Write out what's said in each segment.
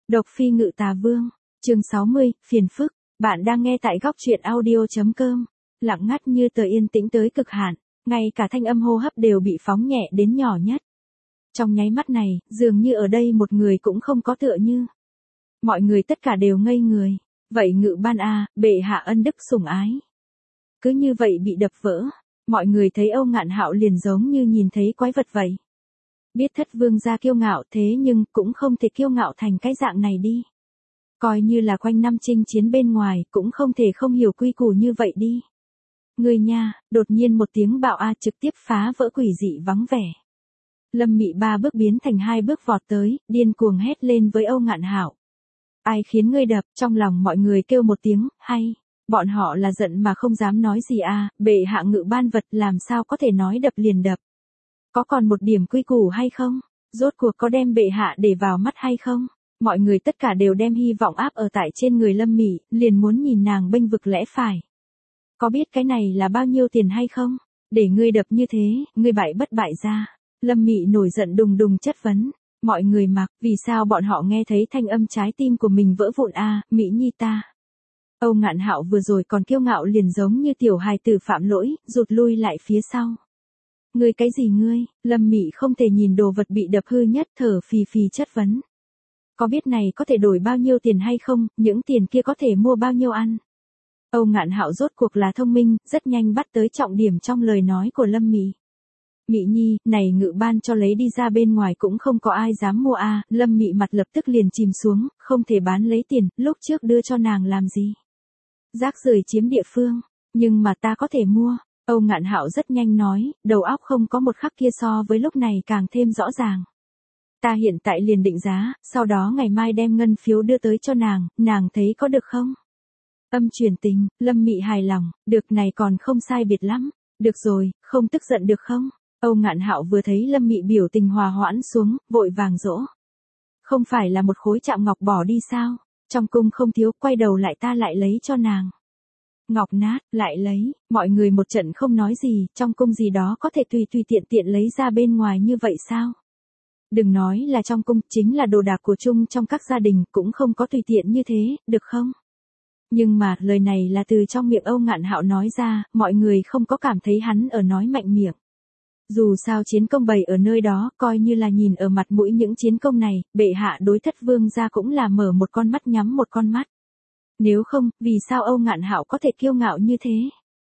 Độc phi ngự tà vương, chương 60, phiền phức, bạn đang nghe tại góc truyện audio.com, lặng ngắt như tờ yên tĩnh tới cực hạn, ngay cả thanh âm hô hấp đều bị phóng nhẹ đến nhỏ nhất. Trong nháy mắt này, dường như ở đây một người cũng không có tựa như. Mọi người tất cả đều ngây người, vậy ngự ban a, bệ hạ ân đức sủng ái. Cứ như vậy bị đập vỡ, mọi người thấy Âu Ngạn Hạo liền giống như nhìn thấy quái vật vậy. Biết thất vương gia kiêu ngạo thế nhưng cũng không thể kiêu ngạo thành cái dạng này đi. Coi như là quanh năm chinh chiến bên ngoài cũng không thể không hiểu quy củ như vậy đi. Người nha, đột nhiên một tiếng bạo a trực tiếp phá vỡ quỷ dị vắng vẻ. Lâm Mị 3 bước biến thành 2 bước vọt tới, điên cuồng hét lên với Âu Ngạn Hạo. Ai khiến ngươi đập? Trong lòng mọi người kêu một tiếng, hay. Bọn họ là giận mà không dám nói gì à, bệ hạ ngự ban vật làm sao có thể nói đập liền đập. Có còn một điểm quy củ hay không? Rốt cuộc có đem bệ hạ để vào mắt hay không? Mọi người tất cả đều đem hy vọng áp ở tại trên người Lâm Mị, liền muốn nhìn nàng bênh vực lẽ phải. Có biết cái này là bao nhiêu tiền hay không? Để ngươi đập như thế, ngươi bại bất bại ra. Lâm Mị nổi giận đùng đùng chất vấn. Mọi người mặc, vì sao bọn họ nghe thấy thanh âm trái tim của mình vỡ vụn a, Mị nhi ta. Âu Ngạn Hạo vừa rồi còn kiêu ngạo liền giống như tiểu hài tử phạm lỗi, rụt lui lại phía sau. Ngươi cái gì ngươi? Lâm Mị không thể nhìn đồ vật bị đập hư nhất, thở phì phì chất vấn. Có biết này có thể đổi bao nhiêu tiền hay không, những tiền kia có thể mua bao nhiêu ăn? Âu Ngạn Hạo rốt cuộc là thông minh, rất nhanh bắt tới trọng điểm trong lời nói của Lâm Mị. Mị nhi, này ngự ban cho lấy đi ra bên ngoài cũng không có ai dám mua a. Lâm Mị mặt lập tức liền chìm xuống, không thể bán lấy tiền, lúc trước đưa cho nàng làm gì? Rác rưởi chiếm địa phương, nhưng mà ta có thể mua. Âu Ngạn Hạo rất nhanh nói, đầu óc không có một khắc kia so với lúc này càng thêm rõ ràng. Ta hiện tại liền định giá, sau đó ngày mai đem ngân phiếu đưa tới cho nàng thấy có được không? Âm truyền tình, Lâm Mị hài lòng, được này còn không sai biệt lắm. Được rồi, không tức giận được không? Âu Ngạn Hạo vừa thấy Lâm Mị biểu tình hòa hoãn xuống, vội vàng dỗ. Không phải là một khối chạm ngọc bỏ đi sao? Trong cung không thiếu, quay đầu lại ta lại lấy cho nàng. Ngọc nát, lại lấy, mọi người một trận không nói gì, trong cung gì đó có thể tùy tiện tiện lấy ra bên ngoài như vậy sao? Đừng nói là trong cung, chính là đồ đạc của chung trong các gia đình cũng không có tùy tiện như thế, được không? Nhưng mà, lời này là từ trong miệng Âu Ngạn Hạo nói ra, mọi người không có cảm thấy hắn ở nói mạnh miệng. Dù sao chiến công bày ở nơi đó, coi như là nhìn ở mặt mũi những chiến công này, bệ hạ đối thất vương gia cũng là mở một con mắt nhắm một con mắt. Nếu không, vì sao Âu Ngạn Hạo có thể kiêu ngạo như thế?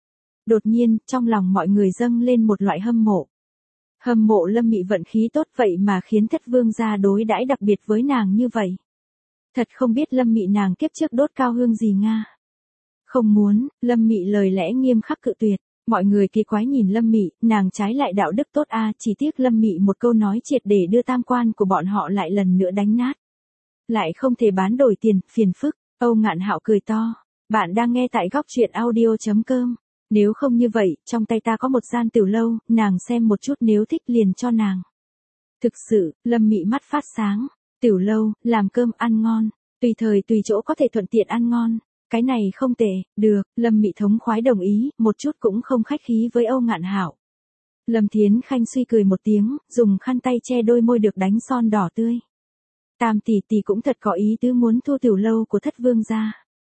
Đột nhiên, trong lòng mọi người dâng lên một loại hâm mộ. Hâm mộ Lâm Mị vận khí tốt vậy mà khiến thất vương gia đối đãi đặc biệt với nàng như vậy. Thật không biết Lâm Mị nàng kiếp trước đốt cao hương gì nga. Không muốn, Lâm Mị lời lẽ nghiêm khắc cự tuyệt. Mọi người kỳ quái nhìn Lâm Mị, nàng trái lại đạo đức tốt a, chỉ tiếc Lâm Mị một câu nói triệt để đưa tam quan của bọn họ lại lần nữa đánh nát. Lại không thể bán đổi tiền, phiền phức. Âu Ngạn Hạo cười to. Bạn đang nghe tại góc truyện audio.com. Nếu không như vậy, trong tay ta có một gian tiểu lâu, nàng xem một chút nếu thích liền cho nàng. Thực sự, Lâm Mị mắt phát sáng. Tiểu lâu, làm cơm ăn ngon, tùy thời tùy chỗ có thể thuận tiện ăn ngon. Cái này không tệ, được, Lâm Mị thống khoái đồng ý, một chút cũng không khách khí với Âu Ngạn Hạo. Lâm Thiến Khanh suy cười một tiếng, dùng khăn tay che đôi môi được đánh son đỏ tươi. Tam tỷ tỷ cũng thật có ý tứ muốn thu tiểu lâu của thất vương gia.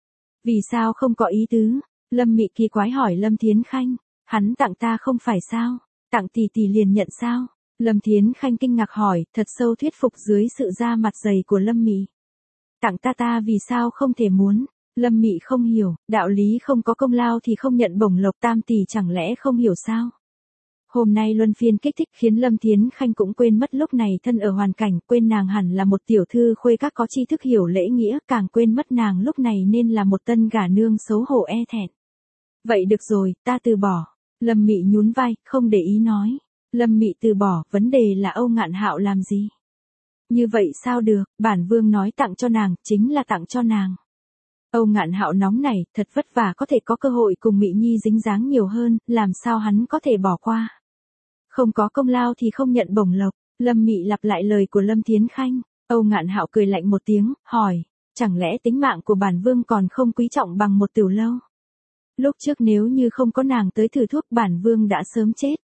Vì sao không có ý tứ? Lâm Mị kỳ quái hỏi Lâm Thiến Khanh, hắn tặng ta không phải sao? Tặng tỷ tỷ liền nhận sao? Lâm Thiến Khanh kinh ngạc hỏi, thật sâu thuyết phục dưới sự ra mặt dày của Lâm Mị. Tặng ta vì sao không thể muốn? Lâm Mị không hiểu, đạo lý không có công lao thì không nhận bổng lộc, tam tỷ chẳng lẽ không hiểu sao? Hôm nay luân phiên kích thích khiến Lâm Thiến Khanh cũng quên mất lúc này thân ở hoàn cảnh, quên nàng hẳn là một tiểu thư khuê các có tri thức hiểu lễ nghĩa, càng quên mất nàng lúc này nên là một tân gả nương xấu hổ e thẹn. Vậy được rồi, ta từ bỏ. Lâm Mị nhún vai, không để ý nói. Lâm Mị từ bỏ, vấn đề là Âu Ngạn Hạo làm gì? Như vậy sao được, bản vương nói tặng cho nàng, chính là tặng cho nàng. Âu Ngạn Hạo nóng này, thật vất vả có thể có cơ hội cùng Mị nhi dính dáng nhiều hơn, làm sao hắn có thể bỏ qua? Không có công lao thì không nhận bổng lộc. Lâm Mị lặp lại lời của Lâm Thiến Khanh. Âu Ngạn Hạo cười lạnh một tiếng, hỏi, chẳng lẽ tính mạng của bản vương còn không quý trọng bằng một tiểu lâu? Lúc trước nếu như không có nàng tới thử thuốc bản vương đã sớm chết.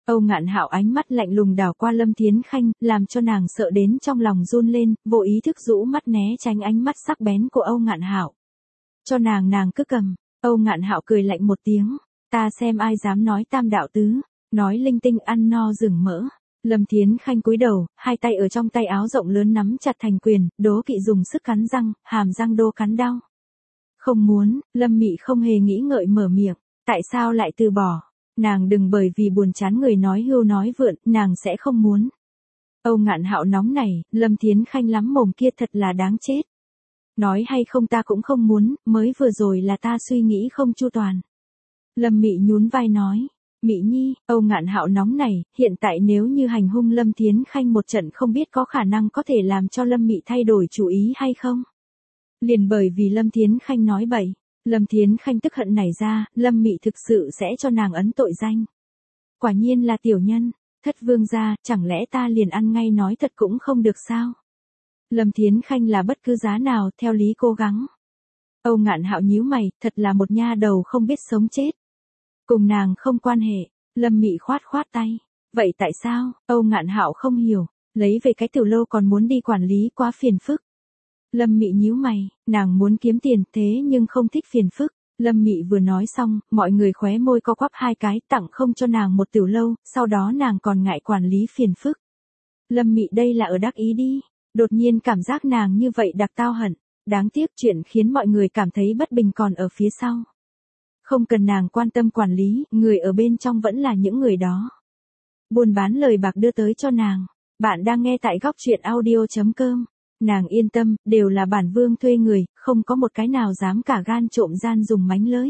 Âu Ngạn Hạo ánh mắt lạnh lùng đảo qua Lâm Thiến Khanh, làm cho nàng sợ đến trong lòng run lên, vô ý thức rũ mắt né tránh ánh mắt sắc bén của Âu Ngạn Hạo. Cho nàng cứ cầm. Âu Ngạn Hạo cười lạnh một tiếng, ta xem ai dám nói tam đạo tứ, nói linh tinh ăn no rừng mỡ. Lâm Thiến Khanh cúi đầu, hai tay ở trong tay áo rộng lớn nắm chặt thành quyền, đố kỵ dùng sức cắn răng, hàm răng đô cắn đau. Không muốn, Lâm Mị không hề nghĩ ngợi mở miệng, tại sao lại từ bỏ? Nàng đừng bởi vì buồn chán người nói hưu nói vượn, nàng sẽ không muốn. Âu Ngạn Hạo nóng này, Lâm Thiến Khanh lắm mồm kia thật là đáng chết. Nói hay không ta cũng không muốn, mới vừa rồi là ta suy nghĩ không chu toàn. Lâm Mị nhún vai nói, Mị Nhi, Âu Ngạn Hạo nóng này, hiện tại nếu như hành hung Lâm Thiến Khanh một trận không biết có khả năng có thể làm cho Lâm Mị thay đổi chủ ý hay không? Liền bởi vì Lâm Thiến Khanh nói bậy, Lâm Thiến Khanh tức hận nảy ra, Lâm Mị thực sự sẽ cho nàng ấn tội danh. Quả nhiên là tiểu nhân, Thất vương gia, chẳng lẽ ta liền ăn ngay nói thật cũng không được sao? Lâm Thiến Khanh là bất cứ giá nào, theo lý cố gắng. Âu Ngạn Hạo nhíu mày, thật là một nha đầu không biết sống chết. Cùng nàng không quan hệ, Lâm Mị khoát tay. Vậy tại sao? Âu Ngạn Hạo không hiểu, lấy về cái tiểu lâu còn muốn đi quản lý quá phiền phức. Lâm Mị nhíu mày, nàng muốn kiếm tiền thế nhưng không thích phiền phức. Lâm Mị vừa nói xong, mọi người khóe môi co quắp hai cái, tặng không cho nàng một tiểu lâu, sau đó nàng còn ngại quản lý phiền phức. Lâm Mị đây là ở đắc ý đi, đột nhiên cảm giác nàng như vậy đặc tao hận, đáng tiếc chuyện khiến mọi người cảm thấy bất bình còn ở phía sau. Không cần nàng quan tâm quản lý, người ở bên trong vẫn là những người đó. Buôn bán lời bạc đưa tới cho nàng. Bạn đang nghe tại góc truyện audio.com. Nàng yên tâm, đều là bản vương thuê người, không có một cái nào dám cả gan trộm gian dùng mánh lưới.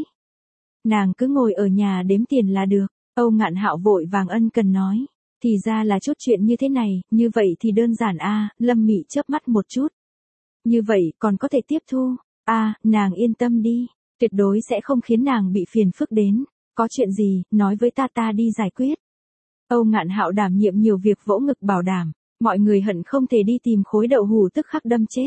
Nàng cứ ngồi ở nhà đếm tiền là được. Âu Ngạn Hạo vội vàng ân cần nói. Thì ra là chút chuyện như thế này, như vậy thì đơn giản a. Lâm Mị chớp mắt một chút. Như vậy còn có thể tiếp thu. Nàng yên tâm đi, tuyệt đối sẽ không khiến nàng bị phiền phức đến. Có chuyện gì, nói với ta đi giải quyết. Âu Ngạn Hạo đảm nhiệm nhiều việc vỗ ngực bảo đảm. Mọi người hận không thể đi tìm khối đậu hủ tức khắc đâm chết.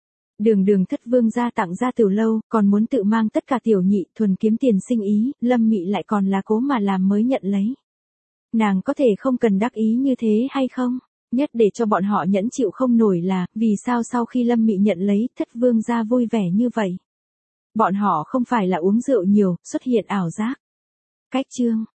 Đường Thất vương gia tặng ra tiểu lâu, còn muốn tự mang tất cả tiểu nhị thuần kiếm tiền sinh ý, Lâm Mị lại còn là cố mà làm mới nhận lấy. Nàng có thể không cần đắc ý như thế hay không? Nhất để cho bọn họ nhẫn chịu không nổi là, vì sao sau khi Lâm Mị nhận lấy, Thất vương gia vui vẻ như vậy? Bọn họ không phải là uống rượu nhiều, xuất hiện ảo giác. Cách chương